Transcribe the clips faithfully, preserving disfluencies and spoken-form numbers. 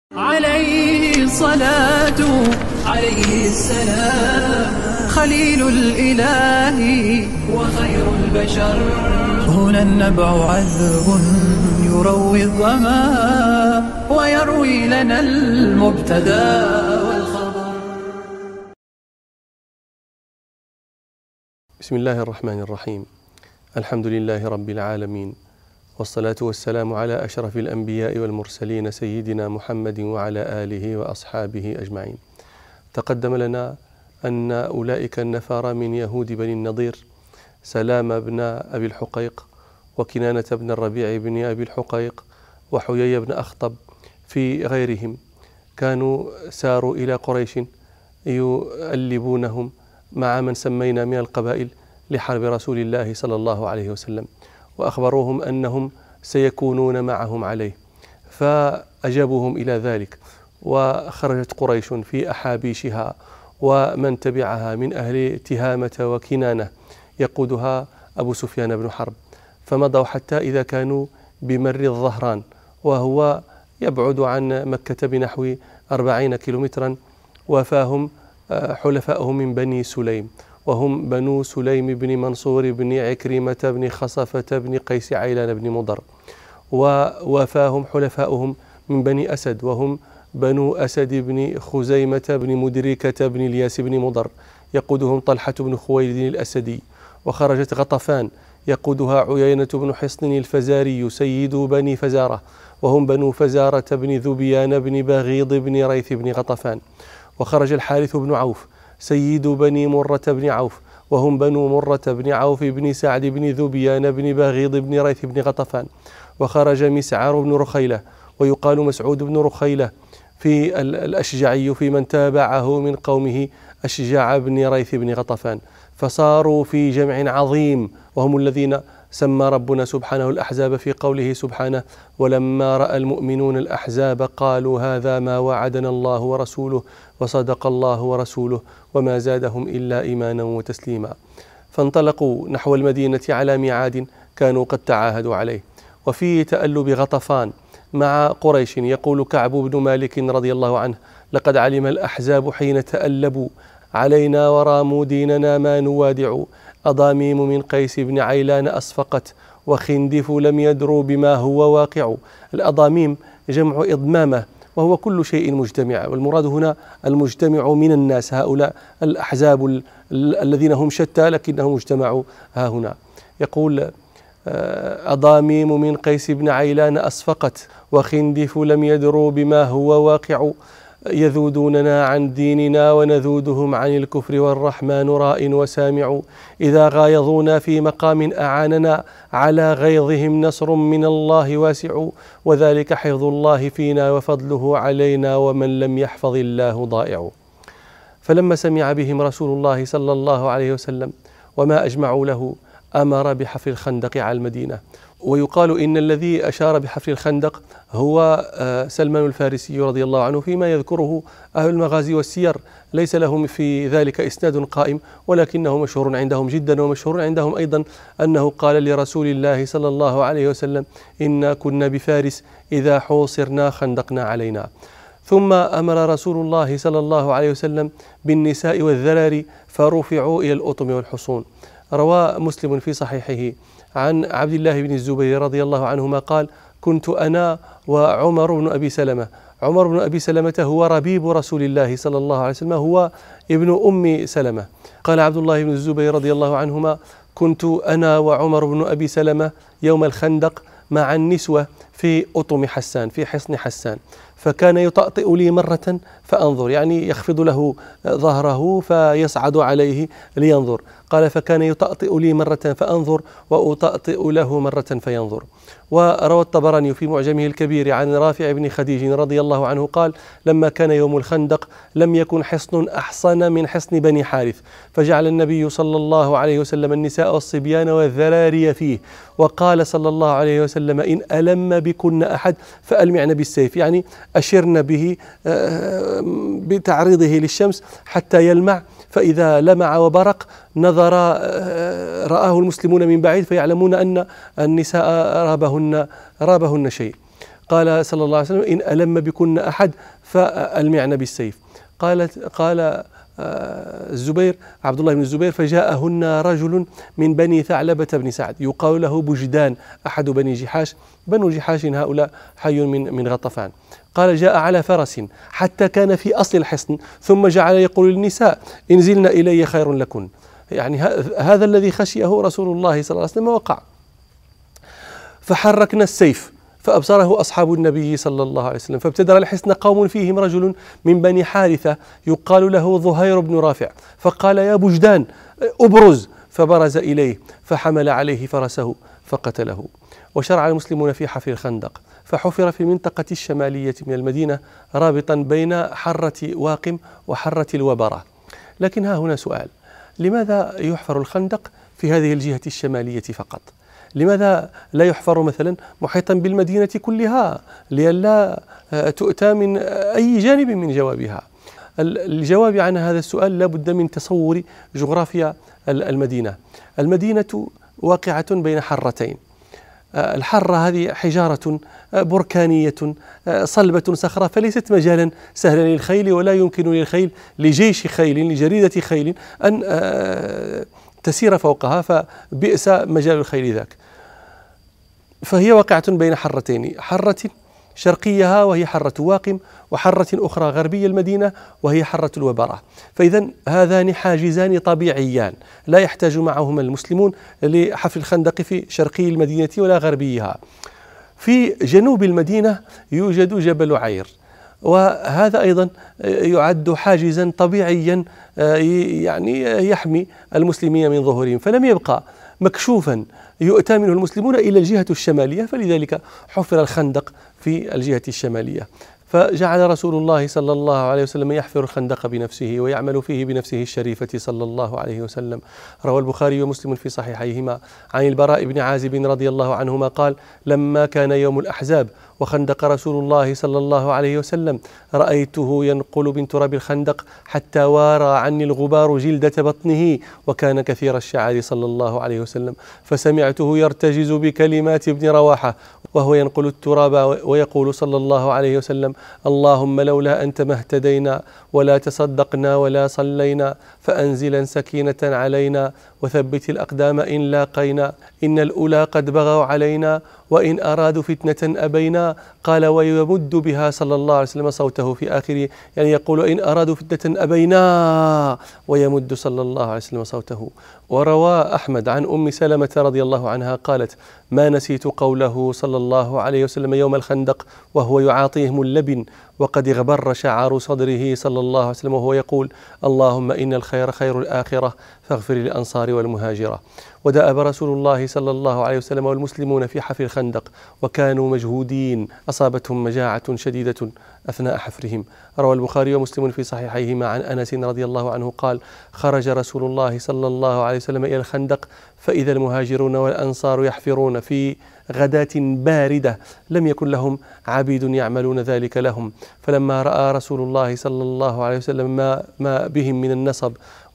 عليه الصلاة عليه السلام خليل الإله وخير البشر. هنا النبع عذب يروي الظما ويروي لنا المبتدى والخبر. بسم الله الرحمن الرحيم. الحمد لله رب العالمين، والصلاة والسلام على أشرف الأنبياء والمرسلين سيدنا محمد وعلى آله وأصحابه أجمعين. تقدم لنا أن أولئك النفار من يهود بني النضير، سلام بن أبي الحقيق وكنانة بن الربيع بن أبي الحقيق وحيي بن أخطب في غيرهم، كانوا ساروا إلى قريش يؤلبونهم مع من سمينا من القبائل لحرب رسول الله صلى الله عليه وسلم، وأخبروهم أنهم سيكونون معهم عليه، فأجابوهم إلى ذلك. وخرجت قريش في أحابيشها ومن تبعها من أهل تهامة وكنانة يقودها أبو سفيان بن حرب، فمضوا حتى إذا كانوا بمر الظهران، وهو يبعد عن مكة بنحو أربعين كيلومترا، وفاهم حلفائهم من بني سليم، وهم بنو سليم بن منصور بن عكرمة بن خصفة بن قيس عيلان بن مضر، ووافاهم حلفاؤهم من بني أسد، وهم بنو أسد بن خزيمة بن مدركة بن الياس بن مضر، يقودهم طلحة بن خويلد الأسدي. وخرجت غطفان يقودها عيينة بن حصن الفزاري سيد بني فزارة، وهم بنو فزارة بن ذبيان بن بغيض بن ريث بن غطفان. وخرج الحارث بن عوف سيد بني مرة بن عوف، وهم بنو مرة بن عوف بن سعد بن ذبيان بن بغيض بن ريث بن غطفان. وخرج مسعر بن رخيلة ويقال مسعود بن رخيلة في الأشجعي في من تابعه من قومه أشجع بن ريث بن غطفان، فصاروا في جمع عظيم، وهم الذين سمى ربنا سبحانه الأحزاب في قوله سبحانه: ولما رأى المؤمنون الأحزاب قالوا هذا ما وعدنا الله ورسوله وصدق الله ورسوله وما زادهم إلا إيمانا وتسليما. فانطلقوا نحو المدينة على ميعاد كانوا قد تعاهدوا عليه. وفي تألب غطفان مع قريش يقول كعب بن مالك رضي الله عنه: لقد علم الأحزاب حين تألبوا علينا وراموا ديننا ما نوادع، أضاميم من قيس بن عيلان أصفقت وخندف لم يدروا بما هو واقع. الأضاميم جمع إضمامة، وهو كل شيء مجتمع، والمراد هنا المجتمع من الناس، هؤلاء الأحزاب الذين هم شتى لكنهم اجتمعوا ها هنا. يقول: أضاميم من قيس بن عيلان أصفقت وخندف لم يدروا بما هو واقع، يذودوننا عن ديننا ونذودهم عن الكفر والرحمن راء وسامع، إذا غايظونا في مقام أعاننا على غيظهم نصر من الله واسع، وذلك حفظ الله فينا وفضله علينا ومن لم يحفظ الله ضائع. فلما سمع بهم رسول الله صلى الله عليه وسلم وما أجمعوا له أمر بحفر الخندق على المدينة. ويقال إن الذي أشار بحفر الخندق هو سلمان الفارسي رضي الله عنه، فيما يذكره أهل المغازي والسير، ليس لهم في ذلك إسناد قائم، ولكنه مشهور عندهم جدا. ومشهور عندهم أيضا أنه قال لرسول الله صلى الله عليه وسلم: إنا كنا بفارس إذا حوصرنا خندقنا علينا. ثم أمر رسول الله صلى الله عليه وسلم بالنساء والذراري فرفعوا إلى الأطم والحصون. روى مسلم في صحيحه عن عبد الله بن الزبير رضي الله عنهما قال: كنت أنا وعمر بن أبي سلمة. عمر بن أبي سلمة هو ربيب رسول الله صلى الله عليه وسلم، هو ابن أم سلمة. قال عبد الله بن الزبير رضي الله عنهما: كنت أنا وعمر بن أبي سلمة يوم الخندق مع النسوة في أطم حسان، في حصن حسان، فكان يطأطئ لي مرة فأنظر، يعني يخفض له ظهره فيصعد عليه لينظر. قال: فكان يطأطئ لي مرة فأنظر وأطأطئ له مرة فينظر. وروى الطبراني في معجمه الكبير عن رافع بن خديج رضي الله عنه قال: لما كان يوم الخندق لم يكن حصن أحصن من حصن بني حارث، فجعل النبي صلى الله عليه وسلم النساء والصبيان والذراري فيه، وقال صلى الله عليه وسلم: إن ألم بكن أحد فألمعن بالسيف، يعني أشرن به بتعريضه للشمس حتى يلمع، فإذا لمع وبرق نظر رآه المسلمون من بعيد فيعلمون أن النساء رابهن رابهن شيء. قال صلى الله عليه وسلم إن ألم بكن أحد فألمعن بالسيف. قالت قال الزبير عبد الله بن الزبير فجاءهن رجل من بني ثعلبة بن سعد يقال له بجدان أحد بني جحاش، بنو جحاش هؤلاء حي من من غطفان. قال جاء على فرس حتى كان في أصل الحصن ثم جعل يقول للنساء انزلن إلي خير لكن. يعني هذا الذي خشيه رسول الله صلى الله عليه وسلم وقع. فحركنا السيف فأبصره أصحاب النبي صلى الله عليه وسلم، فابتدر الحصن قوم فيهم رجل من بني حارثة يقال له ظهير بن رافع، فقال يا بجدان أبرز، فبرز إليه فحمل عليه فرسه فقتله. وشرع المسلمون في حفر الخندق، فحفر في المنطقة الشمالية من المدينة رابطا بين حرة واقم وحرة الوبرة. لكن ها هنا سؤال: لماذا يحفر الخندق في هذه الجهة الشمالية فقط؟ لماذا لا يحفر مثلا محيطا بالمدينة كلها لئلا تؤتى من أي جانب من جوابها؟ الجواب عن هذا السؤال لا بد من تصور جغرافيا المدينة. المدينة واقعة بين حرتين، الحرة هذه حجارة بركانية صلبة صخرة، فليست مجالا سهلا للخيل، ولا يمكن للخيل لجيش خيل لجريدة خيل أن تسير فوقها، فبئس مجال الخيل ذاك. فهي واقعة بين حرتين، حرة شرقيها وهي حرة واقم، وحرة أخرى غربي المدينة وهي حرة الوبرة. فإذا هذان حاجزان طبيعيان لا يحتاج معهما المسلمون لحفر الخندق في شرقي المدينة ولا غربيها. في جنوب المدينة يوجد جبل عير، وهذا أيضا يعد حاجزا طبيعيا يعني يحمي المسلمين من ظهورهم، فلم يبقى مكشوفا يؤتى منه المسلمون إلى الجهة الشمالية، فلذلك حفر الخندق في الجهة الشمالية. فجعل رسول الله صلى الله عليه وسلم يحفر الخندق بنفسه ويعمل فيه بنفسه الشريفة صلى الله عليه وسلم. روى البخاري ومسلم في صحيحيهما عن البراء بن عازب رضي الله عنهما قال: لما كان يوم الأحزاب وخندق رسول الله صلى الله عليه وسلم رأيته ينقل من تراب الخندق حتى وارى عني الغبار جلدة بطنه، وكان كثير الشعر صلى الله عليه وسلم، فسمعته يرتجز بكلمات ابن رواحة وهو ينقل التراب ويقول صلى الله عليه وسلم: اللهم لولا أنت ما اهتدينا ولا تصدقنا ولا صلينا، فأنزلا سكينة علينا وثبت الأقدام إن لاقينا، إن الأولى قد بغوا علينا وإن أرادوا فتنة أبينا. قال: ويمد بها صلى الله عليه وسلم صوته في آخره، يعني يقول إن أرادوا فتنة أبينا، ويمد صلى الله عليه وسلم صوته. وروى أحمد عن أم سلمة رضي الله عنها قالت: ما نسيت قوله صلى الله عليه وسلم يوم الخندق وهو يعاطيهم اللبن وقد اغبر شعار صدره صلى الله عليه وسلم وهو يقول: اللهم إن الخير خير الآخرة فاغفر للأنصار والمهاجرة. ودأب رسول الله صلى الله عليه وسلم والمسلمون في حفر الخندق، وكانوا مجهودين، أصابتهم مجاعة شديدة أثناء حفرهم. روى البخاري ومسلم في صحيحيهما عن أنس رضي الله عنه قال: خرج رسول الله صلى الله عليه وسلم إلى الخندق فإذا المهاجرون والأنصار يحفرون في غداة باردة، لم يكن لهم عبيد يعملون ذلك لهم. فلما رأى رسول الله صلى الله عليه وسلم ما, ما بهم من النصب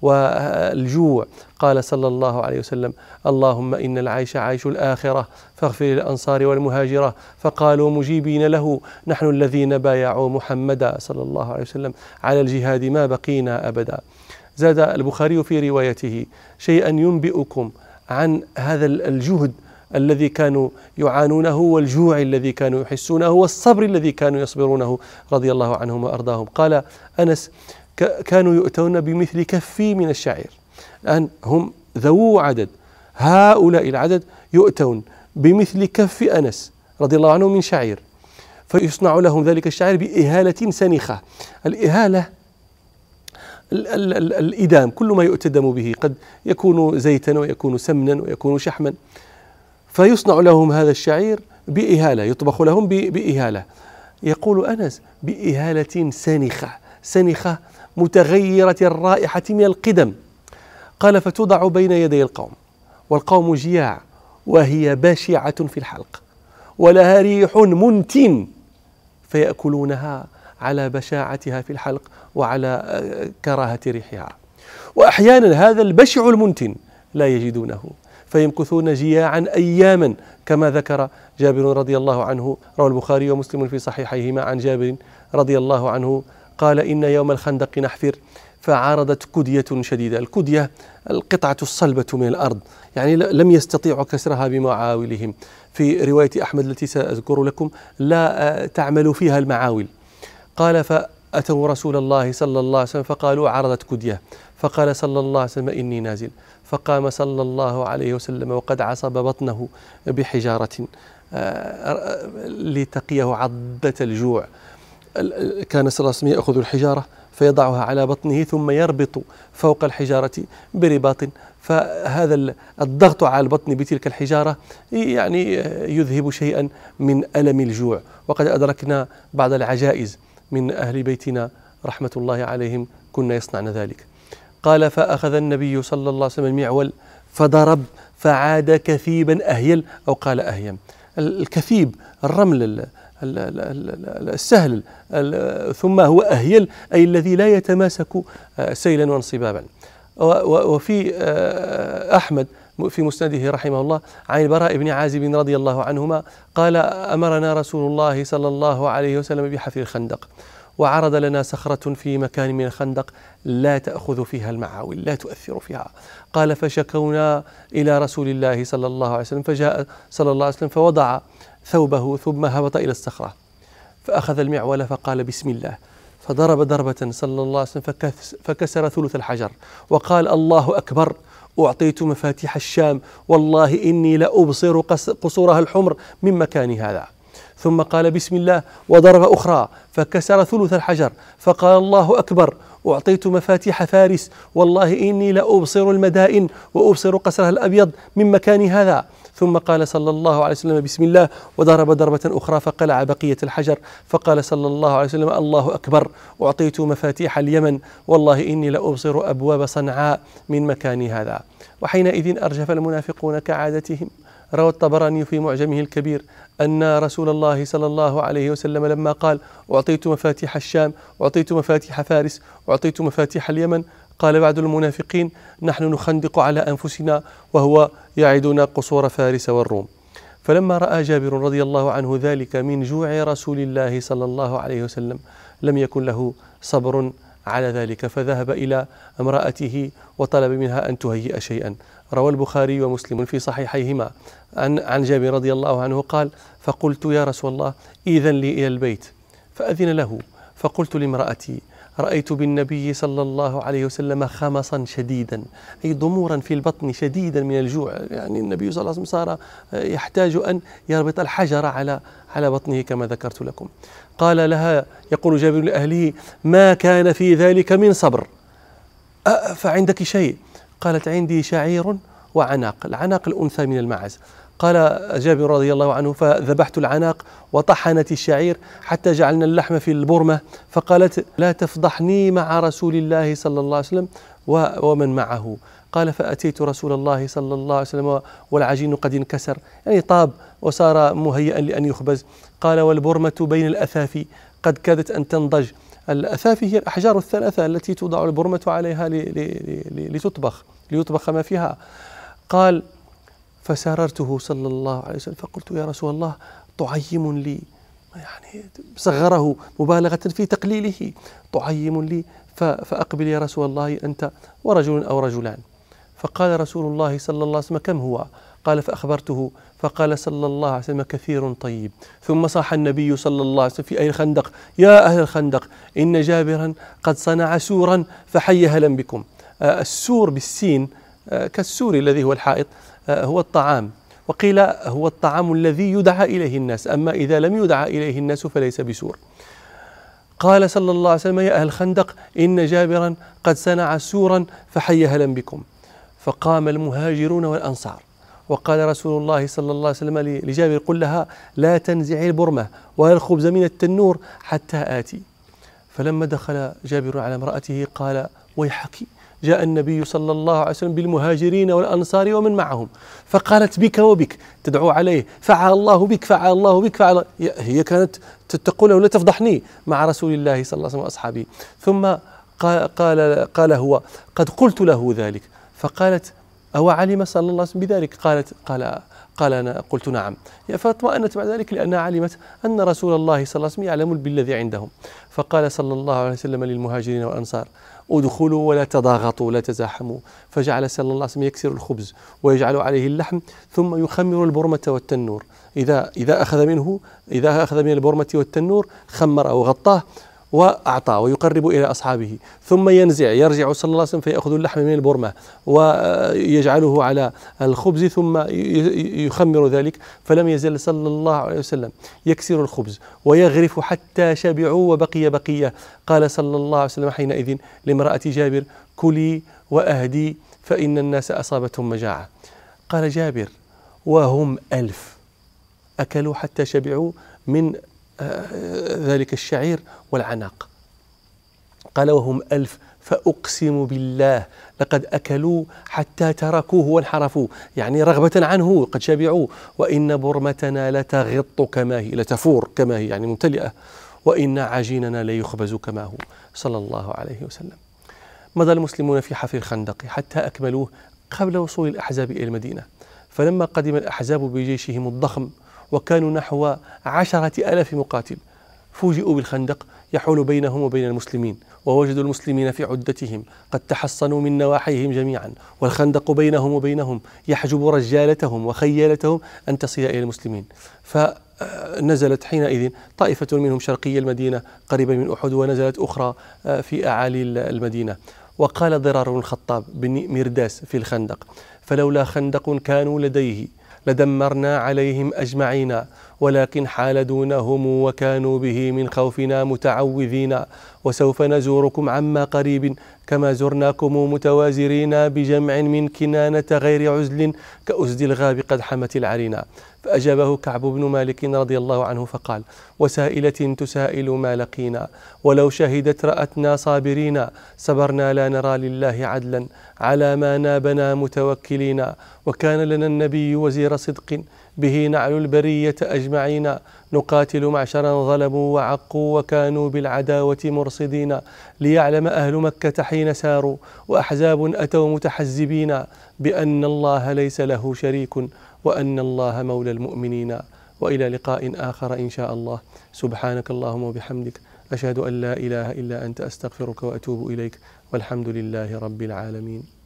والجوع قال صلى الله عليه وسلم: اللهم إن العيش عيش الآخرة فاغفر للأنصار والمهاجرة. فقالوا مجيبين له: نحن الذين بايعوا محمدا صلى الله عليه وسلم على الجهاد ما بقينا أبدا. زاد البخاري في روايته شيئا ينبئكم عن هذا الجهد الذي كانوا يعانونه والجوع الذي كانوا يحسونه والصبر الذي كانوا يصبرونه رضي الله عنهم وأرضاهم. قال أنس: كانوا يؤتون بمثل كفي من الشعير، الآن هم ذو عدد، هؤلاء العدد يؤتون بمثل كف أنس رضي الله عنه من شعير، فيصنع لهم ذلك الشعير بإهالة سنخة. الإهالة ال ال ال الإدام، كل ما يؤتدم به، قد يكون زيتا ويكون سمنا ويكون شحما، فيصنع لهم هذا الشعير بإهالة، يطبخ لهم بإهالة. يقول أنس: بإهالة سنخة، سنخة متغيرة الرائحة من القدم. قال: فتوضع بين يدي القوم والقوم جياع وهي بشعة في الحلق ولها ريح منتن، فيأكلونها على بشاعتها في الحلق وعلى كراهة ريحها. وأحيانا هذا البشع المنتن لا يجدونه، فيمكثون جياعا أياما كما ذكر جابر رضي الله عنه. روى البخاري ومسلم في صحيحيهما عن جابر رضي الله عنه قال إن يوم الخندق نحفر فعارضت كدية شديدة. الكدية القطعة الصلبة من الأرض، يعني لم يستطيعوا كسرها بمعاولهم. في رواية أحمد التي سأذكر لكم لا تعمل فيها المعاول. قال فأتوا رسول الله صلى الله عليه وسلم فقالوا عرضت كدية، فقال صلى الله عليه وسلم إني نازل، فقام صلى الله عليه وسلم وقد عصب بطنه بحجارة لتقيه عضة الجوع. كان صلى الله عليه وسلم يأخذ الحجارة فيضعها على بطنه ثم يربط فوق الحجارة برباط، فهذا الضغط على البطن بتلك الحجارة يعني يذهب شيئا من ألم الجوع. وقد أدركنا بعض العجائز من أهل بيتنا رحمة الله عليهم كنا يصنعن ذلك. قال فأخذ النبي صلى الله عليه وسلم المعول فضرب فعاد كثيبا أهيل، أو قال أهيم. الكثيب الرمل السهل، ثم هو أهيل أي الذي لا يتماسك سيلا وانصبابا. وفي أحمد في مسنده رحمه الله عن البراء بن عازب رضي الله عنهما قال أمرنا رسول الله صلى الله عليه وسلم بحفر الخندق، وعرض لنا صخرة في مكان من الخندق لا تأخذ فيها المعاول، لا تؤثر فيها. قال فشكونا إلى رسول الله صلى الله عليه وسلم، فجاء صلى الله عليه وسلم فوضع ثوبه ثم هبط إلى الصخرة فأخذ المعول فقال بسم الله، فضرب ضربة صلى الله عليه وسلم فكسر ثلث الحجر وقال الله أكبر، أعطيت مفاتيح الشام والله إني لأبصر قصورها الحمر من مكان هذا. ثم قال بسم الله وضرب أخرى فكسر ثلث الحجر فقال الله أكبر، أعطيت مفاتيح فارس والله إني لأبصر المدائن وأبصر قصرها الأبيض من مكان هذا. ثم قال صلى الله عليه وسلم بسم الله وضرب ضربة أخرى فقلع بقية الحجر فقال صلى الله عليه وسلم الله أكبر، أعطيت مفاتيح اليمن والله إني لأبصر أبواب صنعاء من مكان هذا. وحينئذ أرجف المنافقون كعادتهم. روى الطبراني في معجمه الكبير أن رسول الله صلى الله عليه وسلم لما قال أعطيت مفاتيح الشام، أعطيت مفاتيح فارس، أعطيت مفاتيح اليمن، قال بعض المنافقين نحن نخندق على أنفسنا وهو يعدنا قصور فارس والروم. فلما رأى جابر رضي الله عنه ذلك من جوع رسول الله صلى الله عليه وسلم لم يكن له صبر على ذلك، فذهب إلى امرأته وطلب منها أن تهيئ شيئا. روى البخاري ومسلم في صحيحيهما عن عن جابر رضي الله عنه قال فقلت يا رسول الله إذن لي إلى البيت، فأذن له. فقلت لامرأتي رأيت بالنبي صلى الله عليه وسلم خمصا شديدا، أي ضمورا في البطن شديدا من الجوع، يعني النبي صلى الله عليه وسلم صار يحتاج أن يربط الحجر على على بطنه كما ذكرت لكم. قال لها يقول جابر لأهله ما كان في ذلك من صبر، فعندك شيء؟ قالت عندي شعير وعناق، العناق الأنثى من المعز. قال جابر رضي الله عنه فذبحت العناق وطحنت الشعير حتى جعلنا اللحم في البرمة، فقالت لا تفضحني مع رسول الله صلى الله عليه وسلم ومن معه. قال فأتيت رسول الله صلى الله عليه وسلم والعجين قد انكسر، يعني طاب وصار مهيئا لأن يخبز. قال والبرمة بين الأثافي قد كادت أن تنضج. الأثافي هي الأحجار الثلاثة التي توضع البرمة عليها لتطبخ ليطبخ ما فيها. قال فسررته صلى الله عليه وسلم فقلت يا رسول الله طعيم لي، يعني صغره مبالغة في تقليله، طعيم لي فأقبل يا رسول الله أنت ورجل أو رجلان. فقال رسول الله صلى الله عليه وسلم كم هو؟ قال فأخبرته فقال صلى الله عليه وسلم كثير طيب. ثم صاح النبي صلى الله عليه وسلم في أهل الخندق يا أهل الخندق إن جابرا قد صنع سورا فحي هلا بكم. السور بالسين كالسور الذي هو الحائط هو الطعام، وقيل هو الطعام الذي يدعى إليه الناس، أما إذا لم يدعى إليه الناس فليس بسور. قال صلى الله عليه وسلم يا أهل الخندق إن جابرا قد صنع سورا فحي هلا بكم. فقام المهاجرون والأنصار وقال رسول الله صلى الله عليه وسلم لجابر قل لها لا تنزعي البرمة ولا الخبز من التنور حتى آتي. فلما دخل جابر على امرأته قال ويحك جاء النبي صلى الله عليه وسلم بالمهاجرين والأنصار ومن معهم، فقالت بك وبك تدعو عليه فعل الله بك فعل الله بك فعل. هي كانت تقول له لا تفضحني مع رسول الله صلى الله عليه وسلم وأصحابه. ثم قال, قال, قال هو قد قلت له ذلك، فقالت أو علم صلى الله عليه وسلم بذلك؟ قالت قال قال أنا قلت نعم. فاطمأنت بعد ذلك لأنها علمت أن رسول الله صلى الله عليه وسلم يعلم بالذي عندهم. فقال صلى الله عليه وسلم للمهاجرين والأنصار: ادخلوا ولا تضاغطوا ولا تزاحموا. فجعل صلى الله عليه وسلم يكسر الخبز ويجعل عليه اللحم ثم يخمر البرمة والتنور. إذا إذا أخذ منه إذا أخذ من البرمة والتنور خمر أو غطاه وأعطاه ويقرب إلى أصحابه، ثم ينزع يرجع صلى الله عليه وسلم فيأخذ اللحم من البرمة ويجعله على الخبز ثم يخمر ذلك. فلم يزل صلى الله عليه وسلم يكسر الخبز ويغرف حتى شبعوا وبقي بقية. قال صلى الله عليه وسلم حينئذ لامرأة جابر: كلي وأهدي فإن الناس أصابتهم مجاعة. قال جابر: وهم ألف أكلوا حتى شبعوا من ذلك الشعير والعناق. قال: وهم ألف فأقسم بالله لقد أكلوا حتى تركوه وانحرفوا، يعني رغبة عنه قد شبعوا. وإن برمتنا لتغط كما هي، لتفور كما هي، يعني ممتلئة. وإن عجيننا ليخبز كما هو، صلى الله عليه وسلم. مضى المسلمون في حفر الخندق حتى أكملوه قبل وصول الأحزاب إلى المدينة. فلما قدم الأحزاب بجيشهم الضخم وكانوا نحو عشرة ألاف مقاتل، فوجئوا بالخندق يحول بينهم وبين المسلمين، ووجدوا المسلمين في عدتهم قد تحصنوا من نواحيهم جميعا، والخندق بينهم وبينهم يحجب رجالتهم وخيالتهم أن تصل إلى المسلمين. فنزلت حينئذ طائفة منهم شرقي المدينة قريبا من أحد، ونزلت أخرى في أعالي المدينة. وقال ضرار بن الخطاب بن مرداس في الخندق: فلولا خندق كانوا لديه لدمرنا عليهم أجمعين، ولكن حال دونهم وكانوا به من خوفنا متعوذين، وسوف نزوركم عما قريب كما زرناكم متوازرين بجمع من كنانة غير عزل كأسد الغاب قد حمت العرينا. فأجابه كعب بن مالك رضي الله عنه فقال: وسائلة تسائل ما لقينا، ولو شهدت رأتنا صابرين، صبرنا لا نرى لله عدلا، على ما نابنا متوكلين، وكان لنا النبي وزير صدق، به نعل البرية أجمعين، نقاتل معشرا ظلموا وعقوا، وكانوا بالعداوة مرصدين، ليعلم أهل مكة حين ساروا، وأحزاب أتوا متحزبين، بأن الله ليس له شريك، وأن الله مولى المؤمنين. وإلى لقاء آخر إن شاء الله. سبحانك اللهم وبحمدك، أشهد أن لا إله إلا أنت، أستغفرك وأتوب إليك، والحمد لله رب العالمين.